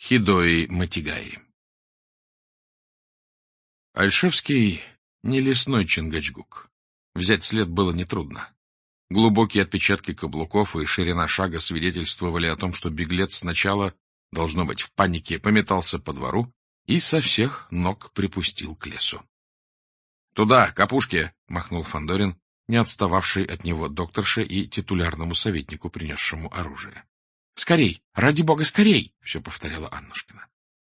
Хидои Матигаи. Альшевский — не лесной Чингачгук. Взять след было нетрудно. Глубокие отпечатки каблуков и ширина шага свидетельствовали о том, что беглец сначала, должно быть, в панике пометался по двору и со всех ног припустил к лесу. — Туда, к опушке! — махнул Фандорин, не отстававший от него докторше и титулярному советнику, принесшему оружие. — Скорей! Ради бога, скорей! — все повторяла Аннушкина.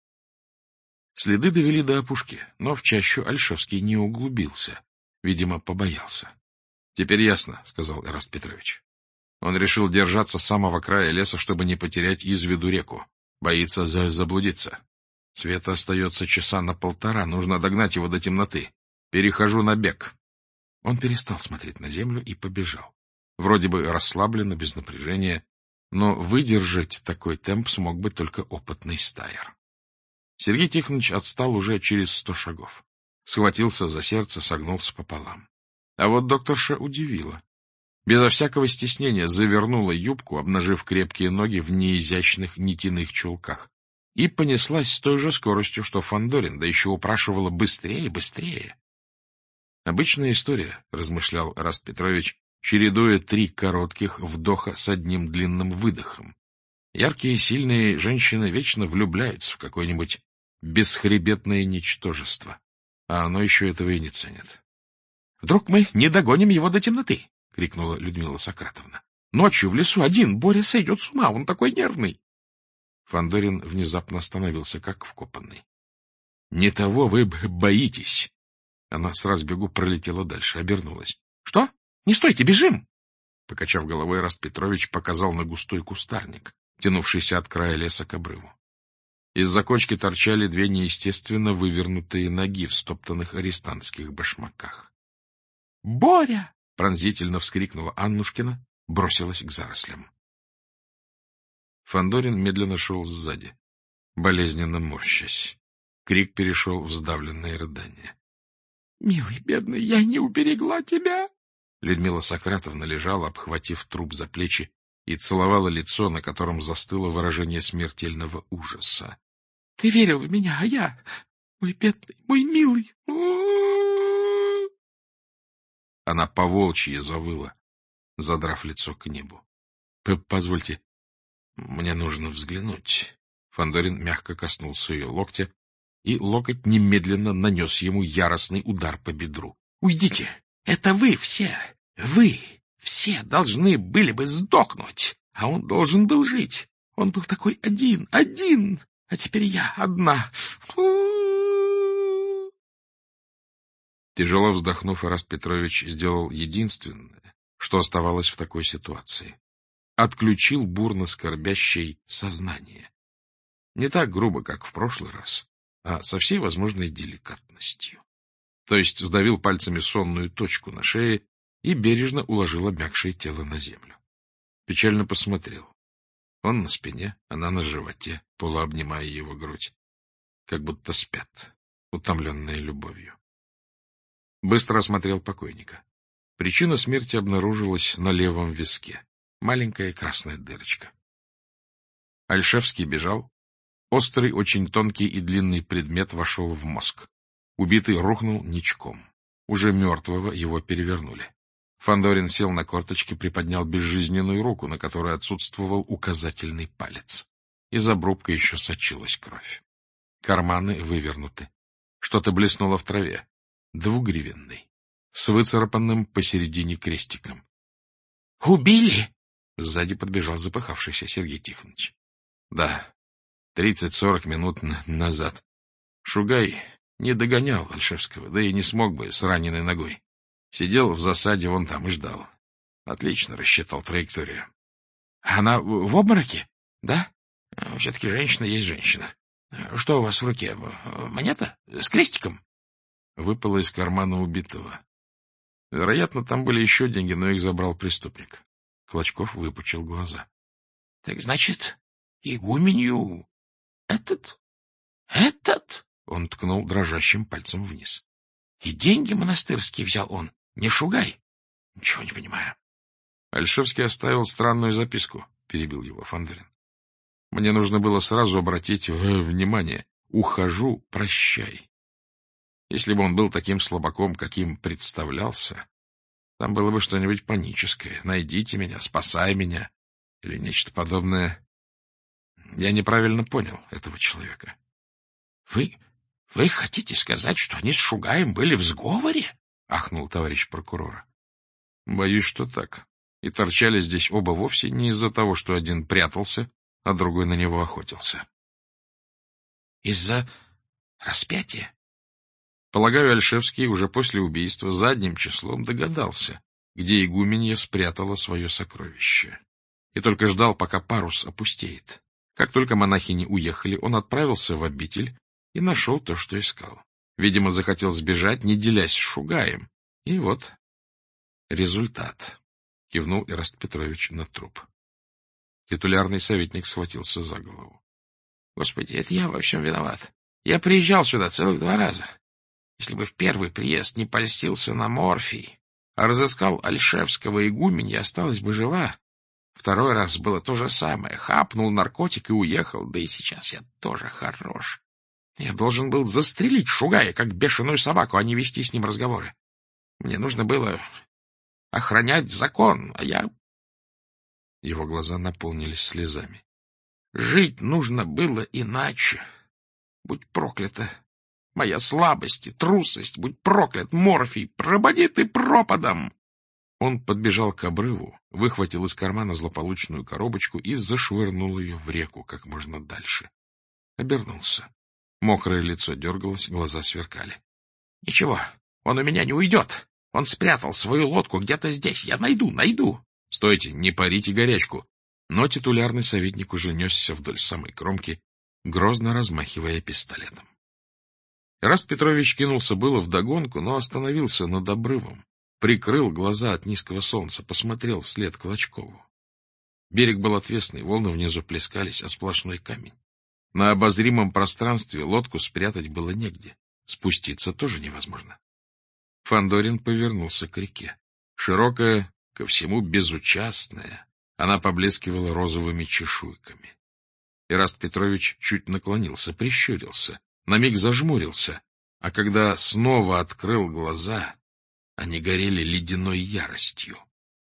Следы довели до опушки, но в чащу Альшевский не углубился, видимо, побоялся. — Теперь ясно, — сказал Эраст Петрович. Он решил держаться с самого края леса, чтобы не потерять из виду реку. Боится заблудиться. Света остается часа на полтора, нужно догнать его до темноты. Перехожу на бег. Он перестал смотреть на землю и побежал. Вроде бы расслабленно, без напряжения, но выдержать такой темп смог бы только опытный стайер. Сергей Тихонович отстал уже через 100 шагов. Схватился за сердце, согнулся пополам. А вот докторша удивила. Безо всякого стеснения завернула юбку, обнажив крепкие ноги в неизящных нитяных чулках, и понеслась с той же скоростью, что Фандорин, да еще упрашивала быстрее, быстрее. Обычная история, — размышлял Эраст Петрович, чередуя 3 коротких вдоха с одним длинным выдохом. Яркие, сильные женщины вечно влюбляются в какое-нибудь бесхребетное ничтожество, а оно еще этого и не ценит. — Вдруг мы не догоним его до темноты? — крикнула Людмила Сократовна. — Ночью в лесу один, Боря сойдет с ума, он такой нервный. Фандорин внезапно остановился, как вкопанный. — Не того вы боитесь. Она с разбегу пролетела дальше, обернулась. — Что? Не стойте, бежим! Покачав головой, Эраст Петрович показал на густой кустарник, тянувшийся от края леса к обрыву. Из-за кочки торчали 2 неестественно вывернутые ноги в стоптанных арестантских башмаках. «Боря!» — пронзительно вскрикнула Аннушкина, бросилась к зарослям. Фандорин медленно шел сзади, болезненно морщась. Крик перешел в сдавленное рыдание. — Милый, бедный, я не уберегла тебя! Людмила Сократовна лежала, обхватив труп за плечи, и целовала лицо, на котором застыло выражение смертельного ужаса. — Ты верил в меня, а я... Мой бедный, мой милый... Она по-волчьи завыла, задрав лицо к небу. — Позвольте, мне нужно взглянуть. Фандорин мягко коснулся ее локтя, и локоть немедленно нанес ему яростный удар по бедру. — Уйдите! Это вы все должны были бы сдохнуть, а он должен был жить. Он был такой один, а теперь я одна. Тяжело вздохнув, Эраст Петрович сделал единственное, что оставалось в такой ситуации. Отключил бурно скорбящее сознание. Не так грубо, как в прошлый раз, а со всей возможной деликатностью. То есть сдавил пальцами сонную точку на шее и бережно уложил обмякшее тело на землю. Печально посмотрел. Он на спине, она на животе, полуобнимая его грудь. Как будто спят, утомленные любовью. Быстро осмотрел покойника. Причина смерти обнаружилась на левом виске. Маленькая красная дырочка. Альшевский бежал. Острый, очень тонкий и длинный предмет вошел в мозг. Убитый рухнул ничком. Уже мертвого его перевернули. Фандорин сел на корточки, приподнял безжизненную руку, на которой отсутствовал указательный палец. Из обрубка еще сочилась кровь. Карманы вывернуты. Что-то блеснуло в траве. 2-гривенный, с выцарапанным посередине крестиком. — Убили! — сзади подбежал запыхавшийся Сергей Тихонович. — Да, 30-40 минут назад. Шугай не догонял Альшевского, да и не смог бы с раненой ногой. Сидел в засаде вон там и ждал. Отлично рассчитал траекторию. — Она в обмороке? Да? Все-таки женщина есть женщина. Что у вас в руке? Монета? С крестиком? Выпало из кармана убитого. Вероятно, там были еще деньги, но их забрал преступник. Клочков выпучил глаза. — Так значит, игуменью... Этот? Он ткнул дрожащим пальцем вниз. — И деньги монастырские взял он, не Шугай? Ничего не понимаю. Альшевский оставил странную записку, — перебил его Фандорин. Мне нужно было сразу обратить внимание. Ухожу, прощай. Если бы он был таким слабаком, каким представлялся, там было бы что-нибудь паническое. Найдите меня, спасай меня. Или нечто подобное. Я неправильно понял этого человека. — Вы хотите сказать, что они с Шугаем были в сговоре? — ахнул товарищ прокурора. — Боюсь, что так. И торчали здесь оба вовсе не из-за того, что один прятался, а другой на него охотился. — Из-за распятия? Полагаю, Ольшевский уже после убийства задним числом догадался, где игуменья спрятала свое сокровище, и только ждал, пока парус опустеет. Как только монахини уехали, он отправился в обитель и нашел то, что искал. Видимо, захотел сбежать, не делясь с Шугаем. И вот результат. Кивнул Ираст Петрович на труп. Титулярный советник схватился за голову. — Господи, это я во всем виноват. Я приезжал сюда целых 2 раза. Если бы в первый приезд не польстился на морфий, а разыскал Ольшевского игуменья, осталась бы жива. Второй раз было то же самое. Хапнул наркотик и уехал. Да и сейчас я тоже хорош. Я должен был застрелить Шугая, как бешеную собаку, а не вести с ним разговоры. Мне нужно было охранять закон, а я... Его глаза наполнились слезами. Жить нужно было иначе. Будь проклята моя слабость и трусость, будь проклят морфий, пропади ты пропадом! Он подбежал к обрыву, выхватил из кармана злополучную коробочку и зашвырнул ее в реку как можно дальше. Обернулся. Мокрое лицо дергалось, глаза сверкали. — Ничего, он у меня не уйдет. Он спрятал свою лодку где-то здесь. Я найду. — Стойте, не парите горячку. Но титулярный советник уже несся вдоль самой кромки, грозно размахивая пистолетом. Ираст Петрович кинулся было вдогонку, но остановился над обрывом, прикрыл глаза от низкого солнца, посмотрел вслед Клочкову. Берег был отвесный, волны внизу плескались, а сплошной камень. На обозримом пространстве лодку спрятать было негде, спуститься тоже невозможно. Фандорин повернулся к реке. Широкая, ко всему безучастная, она поблескивала розовыми чешуйками. Ираст Петрович чуть наклонился, прищурился, на миг зажмурился, а когда снова открыл глаза, они горели ледяной яростью.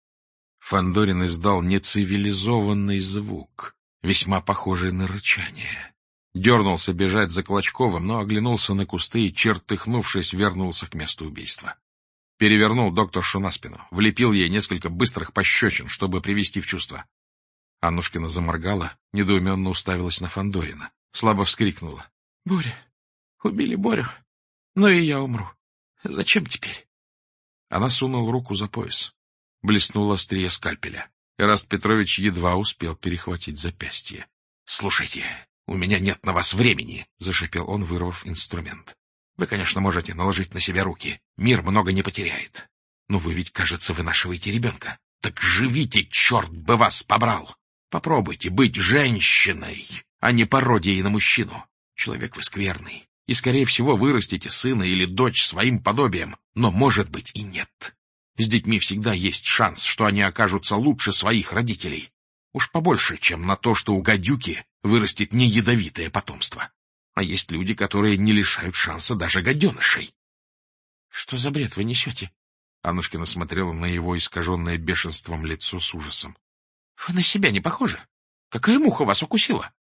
Фандорин издал нецивилизованный звук, весьма похожий на рычание. Дернулся бежать за Клочковым, но оглянулся на кусты и, чертыхнувшись, вернулся к месту убийства. Перевернул докторшу на спину, влепил ей несколько быстрых пощечин, чтобы привести в чувство. Аннушкина заморгала, недоуменно уставилась на Фандорина, слабо вскрикнула. — Боря! Убили Борю! Ну и я умру. Зачем теперь? Она сунула руку за пояс. Блеснуло острие скальпеля. Ираст Петрович едва успел перехватить запястье. — Слушайте, у меня нет на вас времени! — зашипел он, вырвав инструмент. — Вы, конечно, можете наложить на себя руки. Мир много не потеряет. Но вы ведь, кажется, вынашиваете ребенка. Так живите, черт бы вас побрал! Попробуйте быть женщиной, а не пародией на мужчину. Человек вы скверный, и, скорее всего, вырастите сына или дочь своим подобием, но, может быть, и нет. С детьми всегда есть шанс, что они окажутся лучше своих родителей. Уж побольше, чем на то, что у гадюки вырастет неядовитое потомство. А есть люди, которые не лишают шанса даже гаденышей. — Что за бред вы несете? Аннушкина смотрела на его искаженное бешенством лицо с ужасом. — Вы на себя не похожи. Какая муха вас укусила?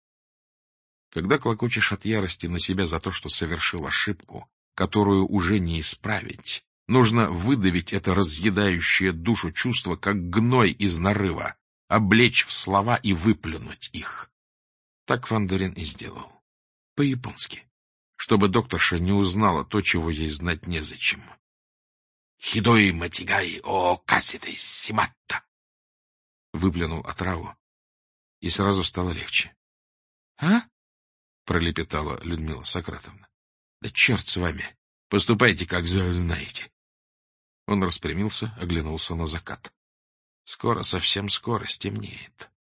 Когда клокочешь от ярости на себя за то, что совершил ошибку, которую уже не исправить, нужно выдавить это разъедающее душу чувство, как гной из нарыва, облечь в слова и выплюнуть их. Так Фандорин и сделал. По-японски. Чтобы докторша не узнала то, чего ей знать незачем. «Хидой матигай о каситэй симатта!» Выплюнул отраву, и сразу стало легче. — А? — пролепетала Людмила Сократовна. — Да черт с вами! Поступайте, как знаете. Он распрямился, оглянулся на закат. Скоро, совсем скоро стемнеет.